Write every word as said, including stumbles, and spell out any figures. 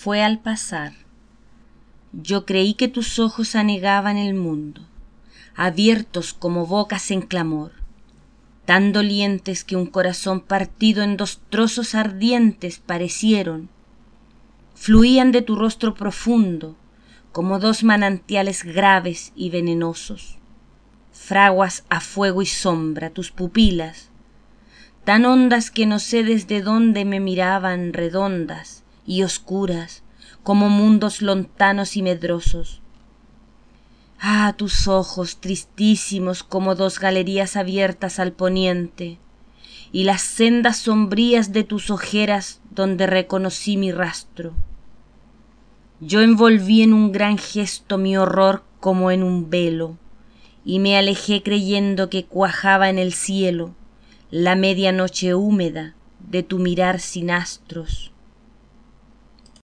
fue al pasar. Yo creí que tus ojos anegaban el mundo, abiertos como bocas en clamor, tan dolientes que un corazón partido en dos trozos ardientes parecieron. Fluían de tu rostro profundo como dos manantiales graves y venenosos. Fraguas a fuego y sombra tus pupilas, tan hondas que no sé desde dónde me miraban, redondas y oscuras como mundos lontanos y medrosos. Ah, tus ojos tristísimos como dos galerías abiertas al poniente, y las sendas sombrías de tus ojeras donde reconocí mi rastro. Yo envolví en un gran gesto mi horror como en un velo, y me alejé creyendo que cuajaba en el cielo la medianoche húmeda de tu mirar sin astros.